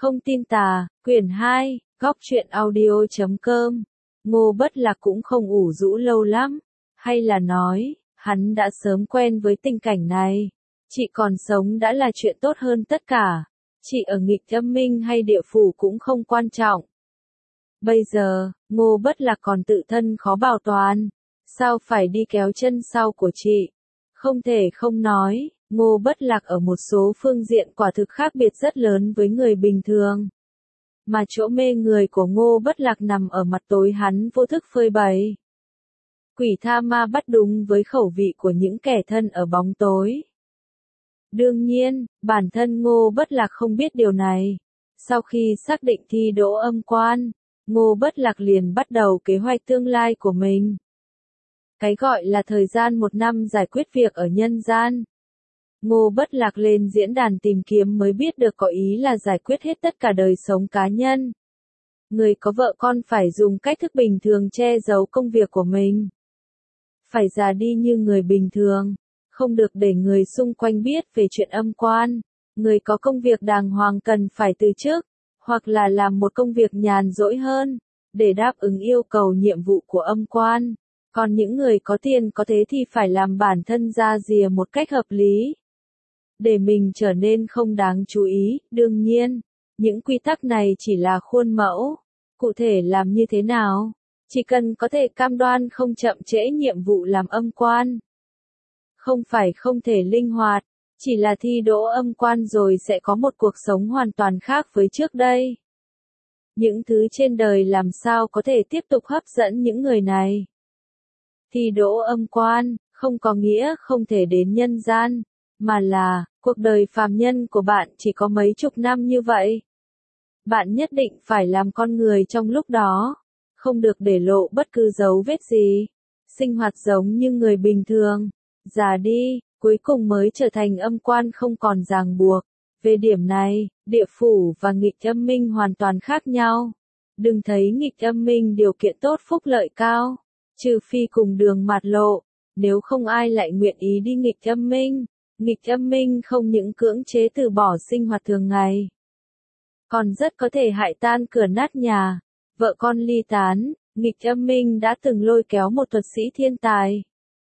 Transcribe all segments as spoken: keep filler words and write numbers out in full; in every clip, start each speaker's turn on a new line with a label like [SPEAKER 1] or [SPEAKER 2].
[SPEAKER 1] Không tin tà, quyển hai, góc truyện audio chấm com. Ngô Bất Lạc cũng không ủ rũ lâu lắm, hay là nói, hắn đã sớm quen với tình cảnh này. Chị còn sống đã là chuyện tốt hơn tất cả. Chị ở nghịch âm minh hay địa phủ cũng không quan trọng. Bây giờ, Ngô Bất Lạc còn tự thân khó bảo toàn. Sao phải đi kéo chân sau của chị? Không thể không nói, Ngô Bất Lạc ở một số phương diện quả thực khác biệt rất lớn với người bình thường. Mà chỗ mê người của Ngô Bất Lạc nằm ở mặt tối hắn vô thức phơi bày. Quỷ tha ma bắt đúng với khẩu vị của những kẻ thân ở bóng tối. Đương nhiên, bản thân Ngô Bất Lạc không biết điều này. Sau khi xác định thi đỗ âm quan, Ngô Bất Lạc liền bắt đầu kế hoạch tương lai của mình. Cái gọi là thời gian một năm giải quyết việc ở nhân gian. Ngô Bất Lạc lên diễn đàn tìm kiếm mới biết được có ý là giải quyết hết tất cả đời sống cá nhân. Người có vợ con phải dùng cách thức bình thường che giấu công việc của mình. Phải già đi như người bình thường. Không được để người xung quanh biết về chuyện âm quan. Người có công việc đàng hoàng cần phải từ chức, hoặc là làm một công việc nhàn rỗi hơn, để đáp ứng yêu cầu nhiệm vụ của âm quan. Còn những người có tiền có thế thì phải làm bản thân ra rìa một cách hợp lý, để mình trở nên không đáng chú ý. Đương nhiên, những quy tắc này chỉ là khuôn mẫu. Cụ thể làm như thế nào? Chỉ cần có thể cam đoan không chậm trễ nhiệm vụ làm âm quan. Không phải không thể linh hoạt, chỉ là thi đỗ âm quan rồi sẽ có một cuộc sống hoàn toàn khác với trước đây. Những thứ trên đời làm sao có thể tiếp tục hấp dẫn những người này? Thi đỗ âm quan, không có nghĩa không thể đến nhân gian, mà là, cuộc đời phàm nhân của bạn chỉ có mấy chục năm như vậy. Bạn nhất định phải làm con người trong lúc đó, không được để lộ bất cứ dấu vết gì. Sinh hoạt giống như người bình thường, già đi, cuối cùng mới trở thành âm quan không còn ràng buộc. Về điểm này, địa phủ và nghịch âm minh hoàn toàn khác nhau. Đừng thấy nghịch âm minh điều kiện tốt phúc lợi cao, trừ phi cùng đường mạt lộ, nếu không ai lại nguyện ý đi nghịch âm minh. Nghịch âm minh không những cưỡng chế từ bỏ sinh hoạt thường ngày, còn rất có thể hại tan cửa nát nhà, vợ con ly tán. Nghịch âm minh đã từng lôi kéo một thuật sĩ thiên tài.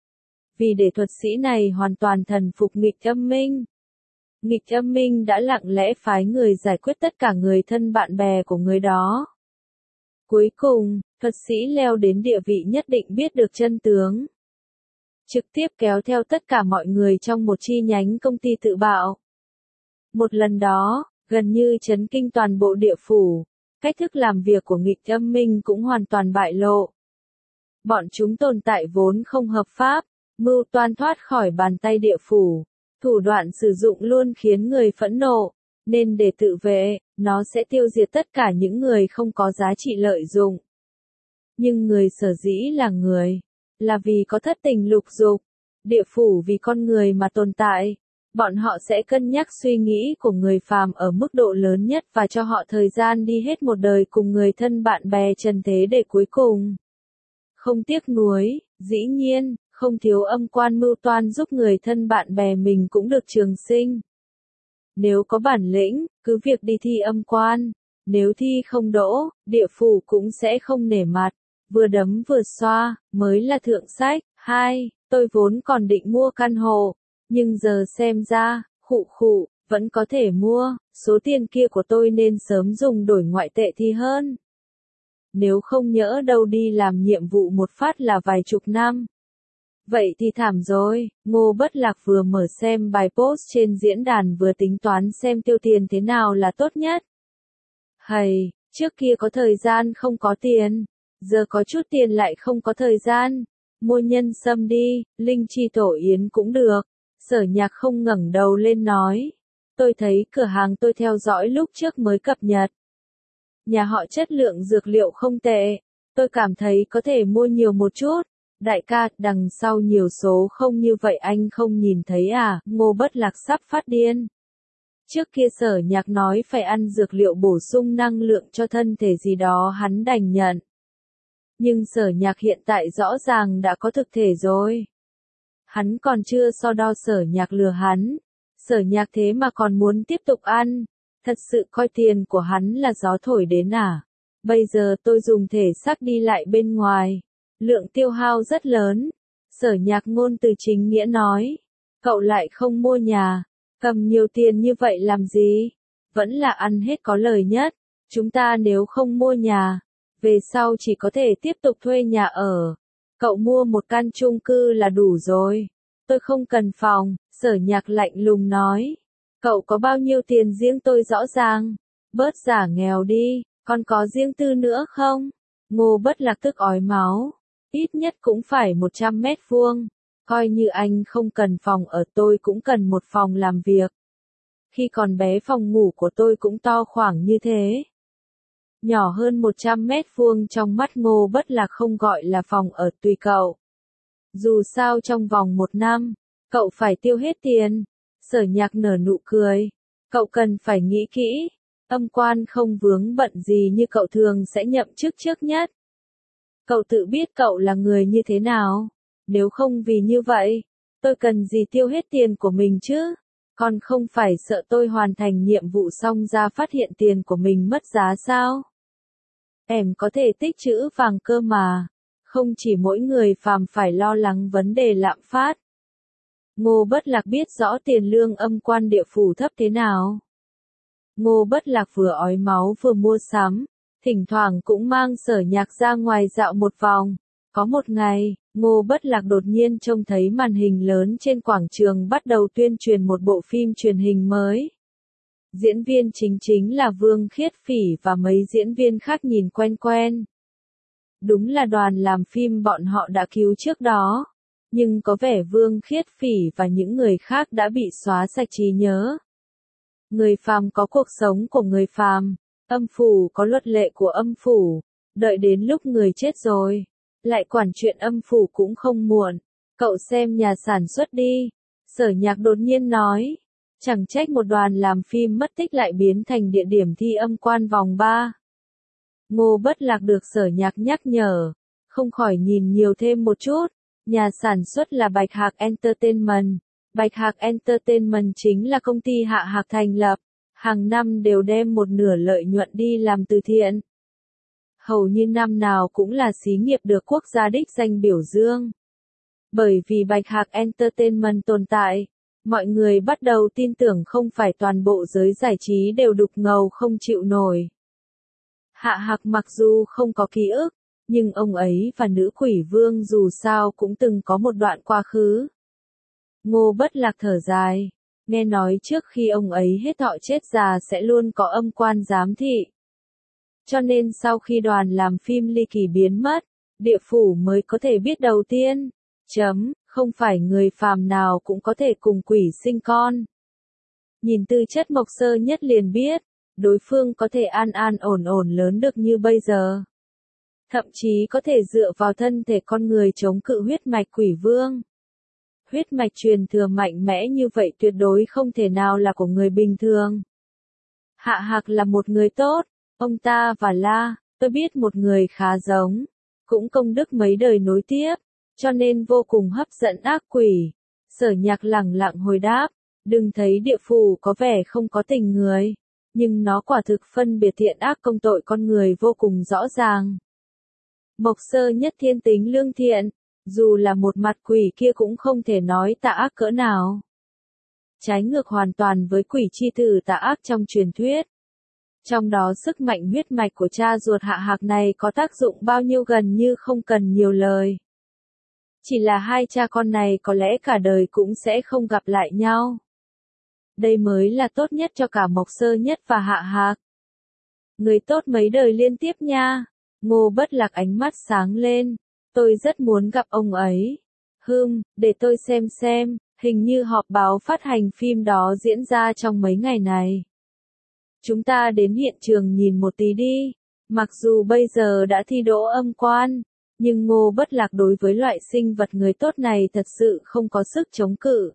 [SPEAKER 1] Vì để thuật sĩ này hoàn toàn thần phục nghịch âm minh, nghịch âm minh đã lặng lẽ phái người giải quyết tất cả người thân bạn bè của người đó. Cuối cùng, thuật sĩ leo đến địa vị nhất định biết được chân tướng, trực tiếp kéo theo tất cả mọi người trong một chi nhánh công ty tự bạo. Một lần đó, gần như chấn kinh toàn bộ địa phủ, cách thức làm việc của nghịch âm minh cũng hoàn toàn bại lộ. Bọn chúng tồn tại vốn không hợp pháp, mưu toan thoát khỏi bàn tay địa phủ, thủ đoạn sử dụng luôn khiến người phẫn nộ, nên để tự vệ, nó sẽ tiêu diệt tất cả những người không có giá trị lợi dụng. Nhưng người sở dĩ là người, là vì có thất tình lục dục, địa phủ vì con người mà tồn tại. Bọn họ sẽ cân nhắc suy nghĩ của người phàm ở mức độ lớn nhất và cho họ thời gian đi hết một đời cùng người thân bạn bè trần thế để cuối cùng không tiếc nuối. Dĩ nhiên, không thiếu âm quan mưu toan giúp người thân bạn bè mình cũng được trường sinh. Nếu có bản lĩnh, cứ việc đi thi âm quan. Nếu thi không đỗ, địa phủ cũng sẽ không nể mặt. Vừa đấm vừa xoa, mới là thượng sách. Hai, tôi vốn còn định mua căn hộ, nhưng giờ xem ra, khụ khụ, vẫn có thể mua. Số tiền kia của tôi nên sớm dùng đổi ngoại tệ thì hơn. Nếu không nhỡ đâu đi làm nhiệm vụ một phát là vài chục năm. Vậy thì thảm rồi. Ngô Bất Lạc vừa mở xem bài post trên diễn đàn vừa tính toán xem tiêu tiền thế nào là tốt nhất. Hầy, trước kia có thời gian không có tiền, giờ có chút tiền lại không có thời gian. Mua nhân sâm đi, linh chi tổ yến cũng được. Sở Nhạc không ngẩng đầu lên nói. Tôi thấy cửa hàng tôi theo dõi lúc trước mới cập nhật. Nhà họ chất lượng dược liệu không tệ. Tôi cảm thấy có thể mua nhiều một chút. Đại ca, đằng sau nhiều số không như vậy anh không nhìn thấy à? Ngô Bất Lạc sắp phát điên. Trước kia Sở Nhạc nói phải ăn dược liệu bổ sung năng lượng cho thân thể gì đó hắn đành nhận. Nhưng Sở Nhạc hiện tại rõ ràng đã có thực thể rồi. Hắn còn chưa so đo Sở Nhạc lừa hắn. Sở Nhạc thế mà còn muốn tiếp tục ăn. Thật sự coi tiền của hắn là gió thổi đến à? Bây giờ tôi dùng thể xác đi lại bên ngoài. Lượng tiêu hao rất lớn. Sở Nhạc Ngôn từ chính nghĩa nói. Cậu lại không mua nhà. Cầm nhiều tiền như vậy làm gì? Vẫn là ăn hết có lời nhất. Chúng ta nếu không mua nhà, về sau chỉ có thể tiếp tục thuê nhà ở. Cậu mua một căn chung cư là đủ rồi. Tôi không cần phòng, Sở Nhạc lạnh lùng nói. Cậu có bao nhiêu tiền riêng tôi rõ ràng. Bớt giả nghèo đi, còn có riêng tư nữa không? Ngô Bất Lạc tức ói máu. Ít nhất cũng phải một trăm mét vuông. Coi như anh không cần phòng ở, tôi cũng cần một phòng làm việc. Khi còn bé phòng ngủ của tôi cũng to khoảng như thế. Nhỏ hơn một trăm mét vuông trong mắt Ngô Bất Lạc không gọi là phòng ở, tùy cậu. Dù sao trong vòng một năm, cậu phải tiêu hết tiền. Sở Nhạc nở nụ cười. Cậu cần phải nghĩ kỹ. Âm quan không vướng bận gì như cậu thường sẽ nhậm chức trước nhất. Cậu tự biết cậu là người như thế nào. Nếu không vì như vậy, tôi cần gì tiêu hết tiền của mình chứ? Còn không phải sợ tôi hoàn thành nhiệm vụ xong ra phát hiện tiền của mình mất giá sao? Em có thể tích trữ vàng cơ mà. Không chỉ mỗi người phàm phải lo lắng vấn đề lạm phát. Ngô Bất Lạc biết rõ tiền lương âm quan địa phủ thấp thế nào. Ngô Bất Lạc vừa ói máu vừa mua sắm, thỉnh thoảng cũng mang Sở Nhạc ra ngoài dạo một vòng. Có một ngày, Ngô Bất Lạc đột nhiên trông thấy màn hình lớn trên quảng trường bắt đầu tuyên truyền một bộ phim truyền hình mới. Diễn viên chính chính là Vương Khiết Phỉ và mấy diễn viên khác nhìn quen quen. Đúng là đoàn làm phim bọn họ đã cứu trước đó. Nhưng có vẻ Vương Khiết Phỉ và những người khác đã bị xóa sạch trí nhớ. Người phàm có cuộc sống của người phàm, âm phủ có luật lệ của âm phủ, đợi đến lúc người chết rồi, lại quản chuyện âm phủ cũng không muộn. Cậu xem nhà sản xuất đi. Sở Nhạc đột nhiên nói. Chẳng trách một đoàn làm phim mất tích lại biến thành địa điểm thi âm quan vòng ba. Ngô Bất Lạc được Sở Nhạc nhắc nhở, không khỏi nhìn nhiều thêm một chút. Nhà sản xuất là Bạch Hạc Entertainment. Bạch Hạc Entertainment chính là công ty Hạ Hạc thành lập, hàng năm đều đem một nửa lợi nhuận đi làm từ thiện. Hầu như năm nào cũng là xí nghiệp được quốc gia đích danh biểu dương. Bởi vì Bạch Hạc Entertainment tồn tại, mọi người bắt đầu tin tưởng không phải toàn bộ giới giải trí đều đục ngầu không chịu nổi. Hạ Hạc mặc dù không có ký ức, nhưng ông ấy và nữ quỷ vương dù sao cũng từng có một đoạn quá khứ. Ngô Bất Lạc thở dài, nghe nói trước khi ông ấy hết thọ chết già sẽ luôn có âm quan giám thị. Cho nên sau khi đoàn làm phim ly kỳ biến mất, địa phủ mới có thể biết đầu tiên. Chấm, không phải người phàm nào cũng có thể cùng quỷ sinh con. Nhìn tư chất Mộc Sơ Nhất liền biết, đối phương có thể an an ổn ổn lớn được như bây giờ. Thậm chí có thể dựa vào thân thể con người chống cự huyết mạch quỷ vương. Huyết mạch truyền thừa mạnh mẽ như vậy tuyệt đối không thể nào là của người bình thường. Hạ Hạc là một người tốt, ông ta và La, tôi biết một người khá giống, cũng công đức mấy đời nối tiếp, cho nên vô cùng hấp dẫn ác quỷ. Sở Nhạc lẳng lặng hồi đáp, đừng thấy địa phủ có vẻ không có tình người, nhưng nó quả thực phân biệt thiện ác công tội con người vô cùng rõ ràng. Mộc Sơ Nhất thiên tính lương thiện, dù là một mặt quỷ kia cũng không thể nói tà ác cỡ nào. Trái ngược hoàn toàn với quỷ chi tử tà ác trong truyền thuyết. Trong đó sức mạnh huyết mạch của cha ruột Hạ Hạc này có tác dụng bao nhiêu gần như không cần nhiều lời. Chỉ là hai cha con này có lẽ cả đời cũng sẽ không gặp lại nhau. Đây mới là tốt nhất cho cả Mộc Sơ Nhất và Hạ Hạc. Người tốt mấy đời liên tiếp nha. Ngô Bất Lạc ánh mắt sáng lên. Tôi rất muốn gặp ông ấy. Hừm, để tôi xem xem, hình như họp báo phát hành phim đó diễn ra trong mấy ngày này. Chúng ta đến hiện trường nhìn một tí đi. Mặc dù bây giờ đã thi đỗ âm quan, nhưng Ngô Bất Lạc đối với loại sinh vật người tốt này thật sự không có sức chống cự.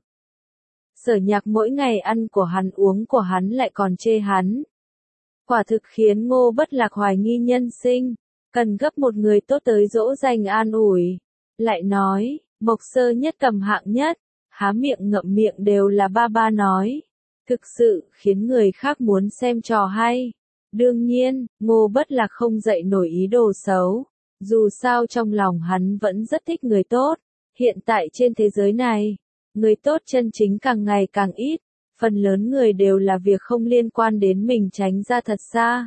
[SPEAKER 1] Sở Nhạc mỗi ngày ăn của hắn uống của hắn lại còn chê hắn. Quả thực khiến Ngô Bất Lạc hoài nghi nhân sinh, cần gấp một người tốt tới dỗ dành an ủi. Lại nói, Mộc Sơ Nhất cầm hạng nhất, há miệng ngậm miệng đều là ba ba nói. thực sự khiến người khác muốn xem trò hay. Đương nhiên, Ngô Bất Lạc không dậy nổi ý đồ xấu, dù sao trong lòng hắn vẫn rất thích người tốt. Hiện tại trên thế giới này, người tốt chân chính càng ngày càng ít, phần lớn người đều là việc không liên quan đến mình tránh ra thật xa.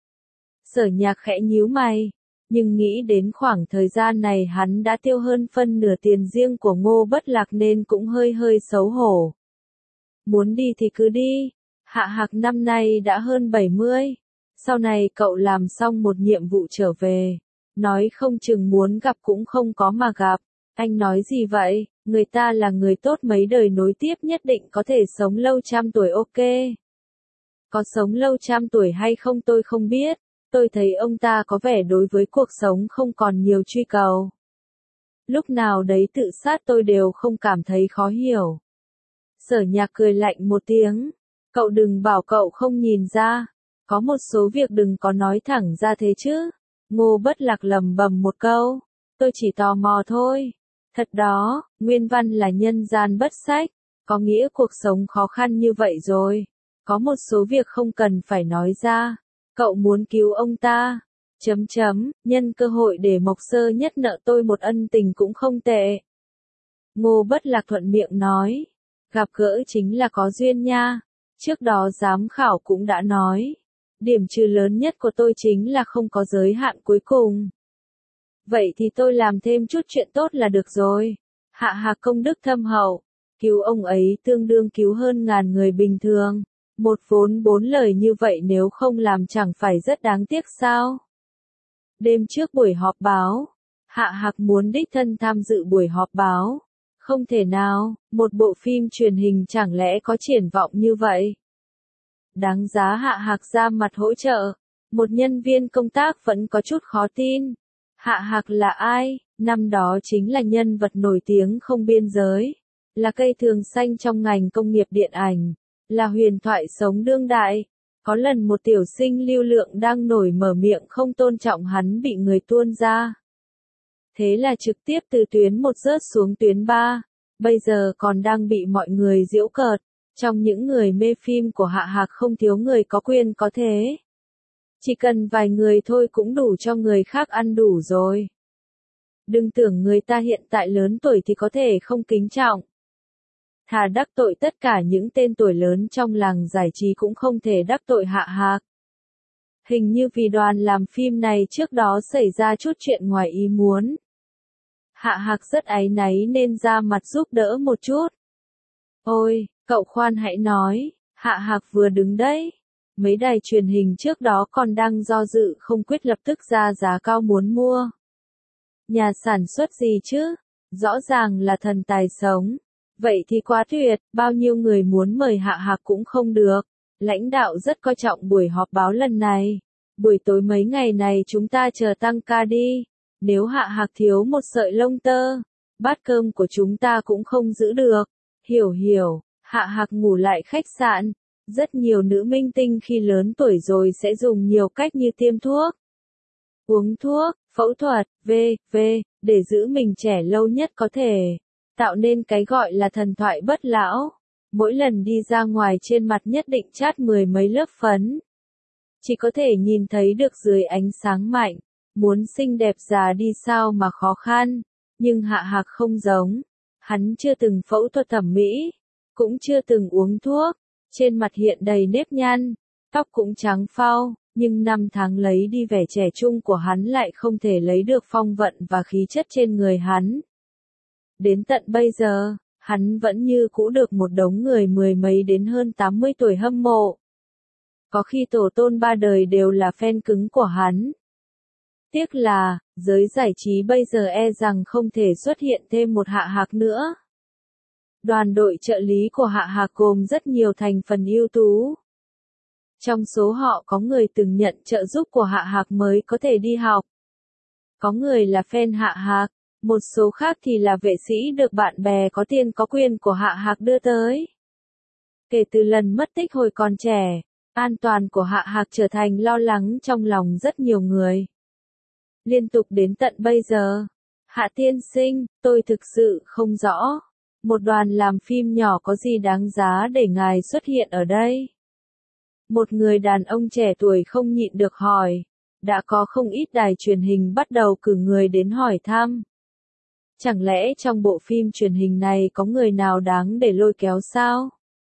[SPEAKER 1] Sở Nhạc khẽ nhíu mày, nhưng nghĩ đến khoảng thời gian này hắn đã tiêu hơn phân nửa tiền riêng của Ngô Bất Lạc nên cũng hơi hơi xấu hổ. Muốn đi thì cứ đi, Hạ Hạc năm nay đã hơn bảy mươi, sau này cậu làm xong một nhiệm vụ trở về, nói không chừng muốn gặp cũng không có mà gặp. Anh nói gì vậy, người ta là người tốt mấy đời nối tiếp nhất định có thể sống lâu trăm tuổi ok. Có sống lâu trăm tuổi hay không tôi không biết, tôi thấy ông ta có vẻ đối với cuộc sống không còn nhiều truy cầu. Lúc nào đấy tự sát tôi đều không cảm thấy khó hiểu. Sở Nhạc cười lạnh một tiếng, cậu đừng bảo cậu không nhìn ra, có một số việc đừng có nói thẳng ra thế chứ. Ngô Bất Lạc lầm bầm một câu, tôi chỉ tò mò thôi. Thật đó, nguyên văn là nhân gian bất sách, có nghĩa cuộc sống khó khăn như vậy rồi. Có một số việc không cần phải nói ra. Cậu muốn cứu ông ta. Chấm chấm, nhân cơ hội để Mộc Sơ Nhất nợ tôi một ân tình cũng không tệ. Ngô Bất Lạc thuận miệng nói. Gặp gỡ chính là có duyên nha. Trước đó giám khảo cũng đã nói. Điểm trừ lớn nhất của tôi chính là không có giới hạn cuối cùng. Vậy thì tôi làm thêm chút chuyện tốt là được rồi. Hạ Hạc công đức thâm hậu, cứu ông ấy tương đương cứu hơn ngàn người bình thường. Một vốn bốn lời như vậy nếu không làm chẳng phải rất đáng tiếc sao? Đêm trước buổi họp báo, Hạ Hạc muốn đích thân tham dự buổi họp báo. Không thể nào, một bộ phim truyền hình chẳng lẽ có triển vọng như vậy? Đáng giá Hạ Hạc ra mặt hỗ trợ. Một nhân viên công tác vẫn có chút khó tin. Hạ Hạc là ai? Năm đó chính là nhân vật nổi tiếng không biên giới, là cây thường xanh trong ngành công nghiệp điện ảnh, là huyền thoại sống đương đại. Có lần một tiểu sinh lưu lượng đang nổi mở miệng không tôn trọng hắn bị người tuôn ra. Thế là trực tiếp từ tuyến một rớt xuống tuyến ba, bây giờ còn đang bị mọi người giễu cợt. Trong những người mê phim của Hạ Hạc không thiếu người có quyền có thế. Chỉ cần vài người thôi cũng đủ cho người khác ăn đủ rồi. Đừng tưởng người ta hiện tại lớn tuổi thì có thể không kính trọng. Thà đắc tội tất cả những tên tuổi lớn trong làng giải trí cũng không thể đắc tội Hạ Hạc. Hình như vì đoàn làm phim này trước đó xảy ra chút chuyện ngoài ý muốn. Hạ Hạc rất áy náy nên ra mặt giúp đỡ một chút. Ôi, cậu khoan hãy nói, Hạ Hạc vừa đứng đấy. Mấy đài truyền hình trước đó còn đang do dự không quyết lập tức ra giá cao muốn mua. Nhà sản xuất gì chứ? Rõ ràng là thần tài sống. Vậy thì quá tuyệt, bao nhiêu người muốn mời Hạ Hạc cũng không được. Lãnh đạo rất coi trọng buổi họp báo lần này. Buổi tối mấy ngày này chúng ta chờ tăng ca đi. Nếu Hạ Hạc thiếu một sợi lông tơ, bát cơm của chúng ta cũng không giữ được. Hiểu hiểu, Hạ Hạc ngủ lại khách sạn. Rất nhiều nữ minh tinh khi lớn tuổi rồi sẽ dùng nhiều cách như tiêm thuốc, uống thuốc, phẫu thuật, vân vân để giữ mình trẻ lâu nhất có thể, tạo nên cái gọi là thần thoại bất lão. Mỗi lần đi ra ngoài trên mặt nhất định chát mười mấy lớp phấn. Chỉ có thể nhìn thấy được dưới ánh sáng mạnh, muốn xinh đẹp già đi sao mà khó khăn, nhưng Hạ Hạc không giống. Hắn chưa từng phẫu thuật thẩm mỹ, cũng chưa từng uống thuốc. Trên mặt hiện đầy nếp nhăn, tóc cũng trắng phau, nhưng năm tháng lấy đi vẻ trẻ trung của hắn lại không thể lấy được phong vận và khí chất trên người hắn. Đến tận bây giờ, hắn vẫn như cũ được một đống người mười mấy đến hơn tám mươi tuổi hâm mộ. Có khi tổ tôn ba đời đều là fan cứng của hắn. Tiếc là, giới giải trí bây giờ e rằng không thể xuất hiện thêm một Hạ Hạc nữa. Đoàn đội trợ lý của Hạ Hạc gồm rất nhiều thành phần ưu tú. Trong số họ có người từng nhận trợ giúp của Hạ Hạc mới có thể đi học. Có người là fan Hạ Hạc, một số khác thì là vệ sĩ được bạn bè có tiền có quyền của Hạ Hạc đưa tới. Kể từ lần mất tích hồi còn trẻ, an toàn của Hạ Hạc trở thành lo lắng trong lòng rất nhiều người. Liên tục đến tận bây giờ, Hạ tiên sinh, tôi thực sự không rõ. Một đoàn làm phim nhỏ có gì đáng giá để ngài xuất hiện ở đây? Một người đàn ông trẻ tuổi không nhịn được hỏi. Đã có không ít đài truyền hình bắt đầu cử người đến hỏi thăm. Chẳng lẽ trong bộ phim truyền hình này có người nào đáng để lôi kéo sao?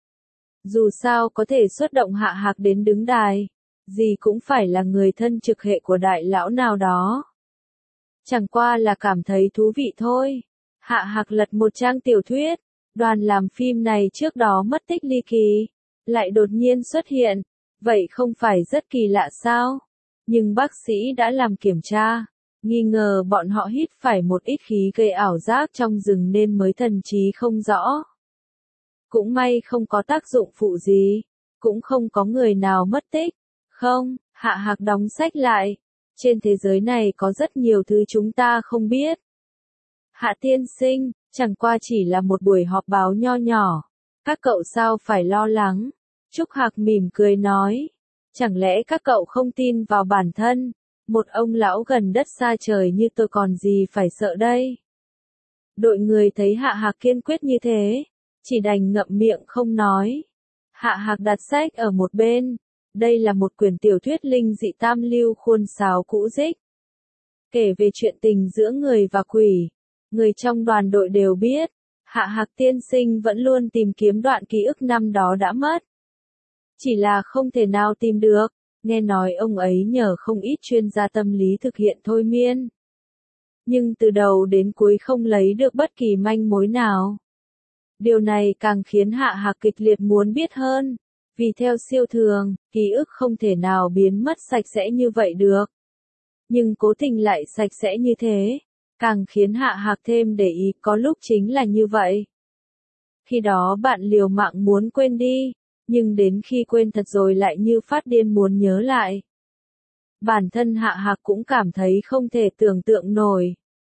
[SPEAKER 1] Dù sao có thể xuất động Hạ Hạc đến đứng đài, gì cũng phải là người thân trực hệ của đại lão nào đó. Chẳng qua là cảm thấy thú vị thôi. Hạ Hạc lật một trang tiểu thuyết, đoàn làm phim này trước đó mất tích ly kỳ, lại đột nhiên xuất hiện, vậy không phải rất kỳ lạ sao? Nhưng bác sĩ đã làm kiểm tra, nghi ngờ bọn họ hít phải một ít khí gây ảo giác trong rừng nên mới thần trí không rõ. Cũng may không có tác dụng phụ gì, cũng không có người nào mất tích. Không, Hạ Hạc đóng sách lại. Trên thế giới này có rất nhiều thứ chúng ta không biết. Hạ tiên sinh, chẳng qua chỉ là một buổi họp báo nho nhỏ. Các cậu sao phải lo lắng? Trúc Hạc mỉm cười nói. Chẳng lẽ các cậu không tin vào bản thân? Một ông lão gần đất xa trời như tôi còn gì phải sợ đây? Đội người thấy Hạ Hạc kiên quyết như thế, chỉ đành ngậm miệng không nói. Hạ Hạc đặt sách ở một bên. Đây là một quyển tiểu thuyết linh dị tam lưu khuôn sáo cũ rích. Kể về chuyện tình giữa người và quỷ. Người trong đoàn đội đều biết, Hạ Hạc tiên sinh vẫn luôn tìm kiếm đoạn ký ức năm đó đã mất. Chỉ là không thể nào tìm được, nghe nói ông ấy nhờ không ít chuyên gia tâm lý thực hiện thôi miên. Nhưng từ đầu đến cuối không lấy được bất kỳ manh mối nào. Điều này càng khiến Hạ Hạc kịch liệt muốn biết hơn, vì theo siêu thường, ký ức không thể nào biến mất sạch sẽ như vậy được. Nhưng cố tình lại sạch sẽ như thế, càng khiến Hạ Hạc thêm để ý, có lúc chính là như vậy. Khi đó bạn liều mạng muốn quên đi, nhưng đến khi quên thật rồi lại như phát điên muốn nhớ lại. Bản thân Hạ Hạc cũng cảm thấy không thể tưởng tượng nổi.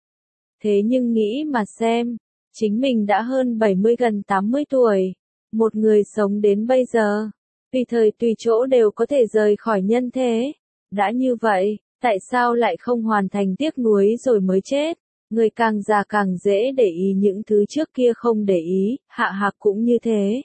[SPEAKER 1] Thế nhưng nghĩ mà xem, chính mình đã hơn bảy mươi gần tám mươi tuổi, một người sống đến bây giờ, tùy thời tùy chỗ đều có thể rời khỏi nhân thế. Đã như vậy, tại sao lại không hoàn thành tiếc nuối rồi mới chết? Người càng già càng dễ để ý những thứ trước kia không để ý, Hạ Hạc cũng như thế.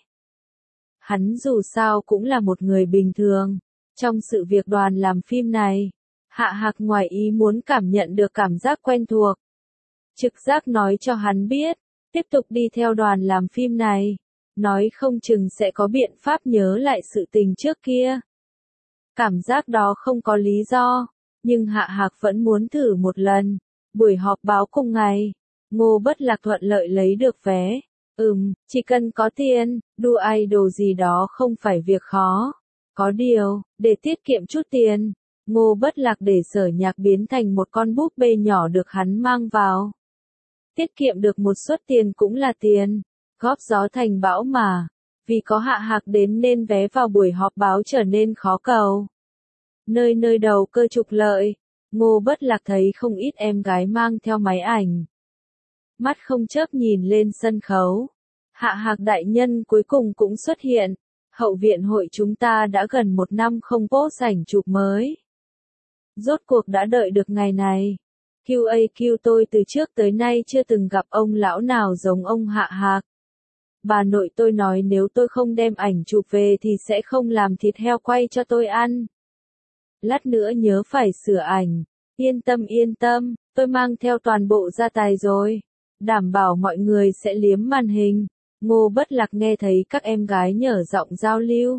[SPEAKER 1] Hắn dù sao cũng là một người bình thường. Trong sự việc đoàn làm phim này, Hạ Hạc ngoài ý muốn cảm nhận được cảm giác quen thuộc. Trực giác nói cho hắn biết, tiếp tục đi theo đoàn làm phim này, nói không chừng sẽ có biện pháp nhớ lại sự tình trước kia. Cảm giác đó không có lý do, nhưng Hạ Hạc vẫn muốn thử một lần. Buổi họp báo cùng ngày, Ngô Bất Lạc thuận lợi lấy được vé. Ừm, chỉ cần có tiền, đua idol gì đó không phải việc khó. Có điều, để tiết kiệm chút tiền, Ngô Bất Lạc để Sở Nhạc biến thành một con búp bê nhỏ được hắn mang vào. Tiết kiệm được một suất tiền cũng là tiền, góp gió thành bão mà. Vì có Hạ Hạc đến nên vé vào buổi họp báo trở nên khó cầu. Nơi nơi đầu cơ trục lợi, Ngô Bất Lạc thấy không ít em gái mang theo máy ảnh. Mắt không chớp nhìn lên sân khấu. Hạ Hạc đại nhân cuối cùng cũng xuất hiện. Hậu viện hội chúng ta đã gần một năm không post ảnh chụp mới. Rốt cuộc đã đợi được ngày này. quy a quy tôi từ trước tới nay chưa từng gặp ông lão nào giống ông Hạ Hạc. Bà nội tôi nói nếu tôi không đem ảnh chụp về thì sẽ không làm thịt heo quay cho tôi ăn. Lát nữa nhớ phải sửa ảnh. Yên tâm yên tâm, tôi mang theo toàn bộ gia tài rồi. Đảm bảo mọi người sẽ liếm màn hình. Ngô Bất Lạc nghe thấy các em gái nhở giọng giao lưu.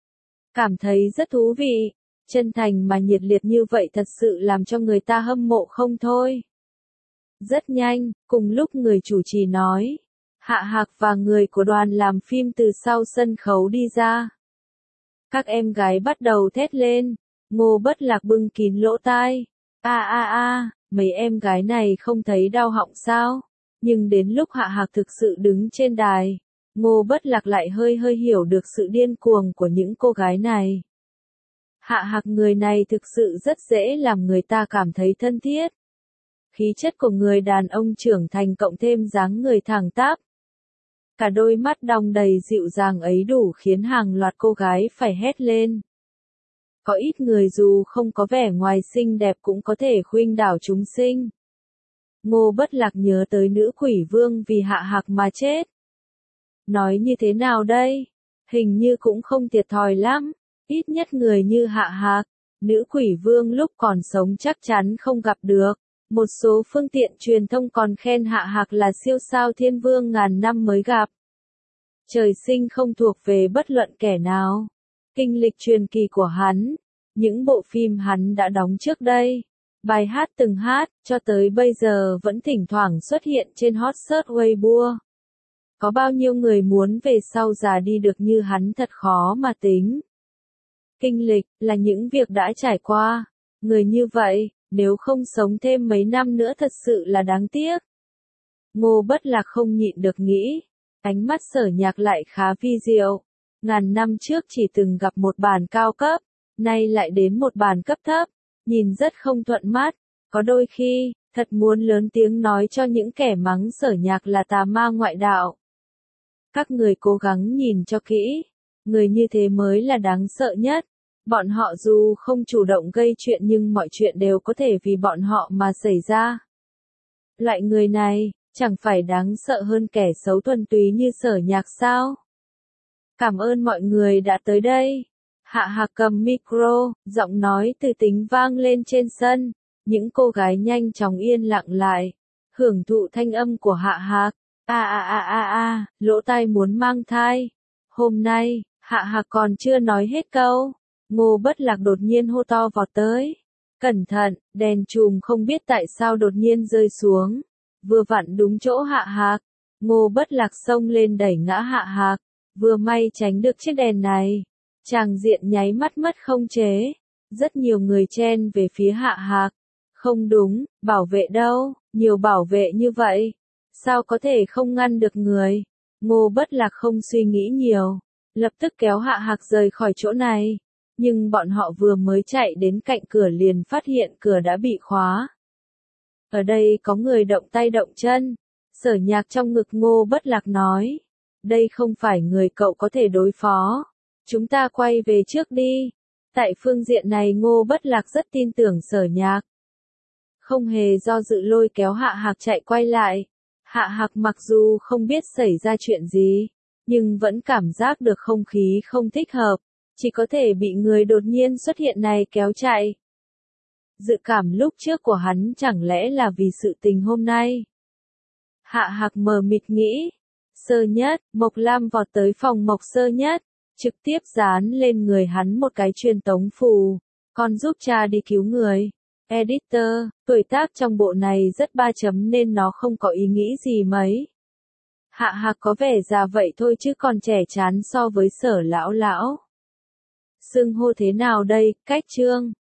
[SPEAKER 1] Cảm thấy rất thú vị. Chân thành mà nhiệt liệt như vậy thật sự làm cho người ta hâm mộ không thôi. Rất nhanh, cùng lúc người chủ trì nói. Hạ Hạc và người của đoàn làm phim từ sau sân khấu đi ra. Các em gái bắt đầu thét lên. Ngô Bất Lạc bưng kín lỗ tai. A a a, mấy em gái này không thấy đau họng sao? Nhưng đến lúc Hạ Hạc thực sự đứng trên đài, Ngô Bất Lạc lại hơi hơi hiểu được sự điên cuồng của những cô gái này. Hạ Hạc người này thực sự rất dễ làm người ta cảm thấy thân thiết. Khí chất của người đàn ông trưởng thành cộng thêm dáng người thẳng tắp. Cả đôi mắt đong đầy dịu dàng ấy đủ khiến hàng loạt cô gái phải hét lên. Có ít người dù không có vẻ ngoài xinh đẹp cũng có thể khuynh đảo chúng sinh. Ngô Bất Lạc nhớ tới nữ quỷ vương vì Hạ Hạc mà chết, Nói như thế nào đây? Hình như cũng không thiệt thòi lắm. Ít nhất người như Hạ Hạc, nữ quỷ vương lúc còn sống chắc chắn không gặp được. Một số phương tiện truyền thông còn khen Hạ Hạc là siêu sao thiên vương ngàn năm mới gặp. Trời sinh không thuộc về bất luận kẻ nào. Kinh lịch truyền kỳ của hắn, những bộ phim hắn đã đóng trước đây, bài hát từng hát, cho tới bây giờ vẫn thỉnh thoảng xuất hiện trên hot search Weibo. Có bao nhiêu người muốn về sau già đi được như hắn thật khó mà tính. Kinh lịch là những việc đã trải qua. Người như vậy, nếu không sống thêm mấy năm nữa thật sự là đáng tiếc. Ngô Bất Lạc không nhịn được nghĩ. Ánh mắt Sở Nhạc lại khá vi diệu. Ngàn năm trước chỉ từng gặp một bản cao cấp, nay lại đến một bản cấp thấp, nhìn rất không thuận mắt. Có đôi khi, thật muốn lớn tiếng nói cho những kẻ mắng Sở Nhạc là tà ma ngoại đạo. Các người cố gắng nhìn cho kỹ, người như thế mới là đáng sợ nhất. Bọn họ dù không chủ động gây chuyện nhưng mọi chuyện đều có thể vì bọn họ mà xảy ra. Loại người này, chẳng phải đáng sợ hơn kẻ xấu thuần túy như Sở Nhạc sao? Cảm ơn mọi người đã tới đây. Hạ Hạc cầm micro, giọng nói từ tính vang lên trên sân. Những cô gái nhanh chóng yên lặng lại, hưởng thụ thanh âm của Hạ Hạc. A a a a a, lỗ tai muốn mang thai. Hôm nay, Hạ Hạc còn chưa nói hết câu, Ngô Bất Lạc đột nhiên hô to vọt tới. Cẩn thận, đèn chùm không biết tại sao đột nhiên rơi xuống. Vừa vặn đúng chỗ Hạ Hạc. Ngô Bất Lạc xông lên đẩy ngã Hạ Hạc. Vừa may tránh được chiếc đèn này. Tràng diện nháy mắt mất không chế. Rất nhiều người chen về phía Hạ Hạc. Không đúng, bảo vệ đâu, nhiều bảo vệ như vậy. Sao có thể không ngăn được người? Ngô Bất Lạc không suy nghĩ nhiều. Lập tức kéo Hạ Hạc rời khỏi chỗ này. Nhưng bọn họ vừa mới chạy đến cạnh cửa liền phát hiện cửa đã bị khóa. Ở đây có người động tay động chân. Sở Nhạc trong ngực Ngô Bất Lạc nói. Đây không phải người cậu có thể đối phó. Chúng ta quay về trước đi. Tại phương diện này Ngô Bất Lạc rất tin tưởng Sở Nhạc. Không hề do dự lôi kéo Hạ Hạc chạy quay lại. Hạ Hạc mặc dù không biết xảy ra chuyện gì, nhưng vẫn cảm giác được không khí không thích hợp. Chỉ có thể bị người đột nhiên xuất hiện này kéo chạy. Dự cảm lúc trước của hắn chẳng lẽ là vì sự tình hôm nay. Hạ Hạc mờ mịt nghĩ. Sơ Nhất, Mộc Lam vọt tới phòng Mộc Sơ Nhất, trực tiếp dán lên người hắn một cái truyền tống phù. Con giúp cha đi cứu người. Editor, tuổi tác trong bộ này rất ba chấm nên nó không có ý nghĩ gì mấy. Hạ Hạc có vẻ già vậy thôi chứ còn trẻ chán so với Sở lão lão. Xưng hô thế nào đây, Cách Trương?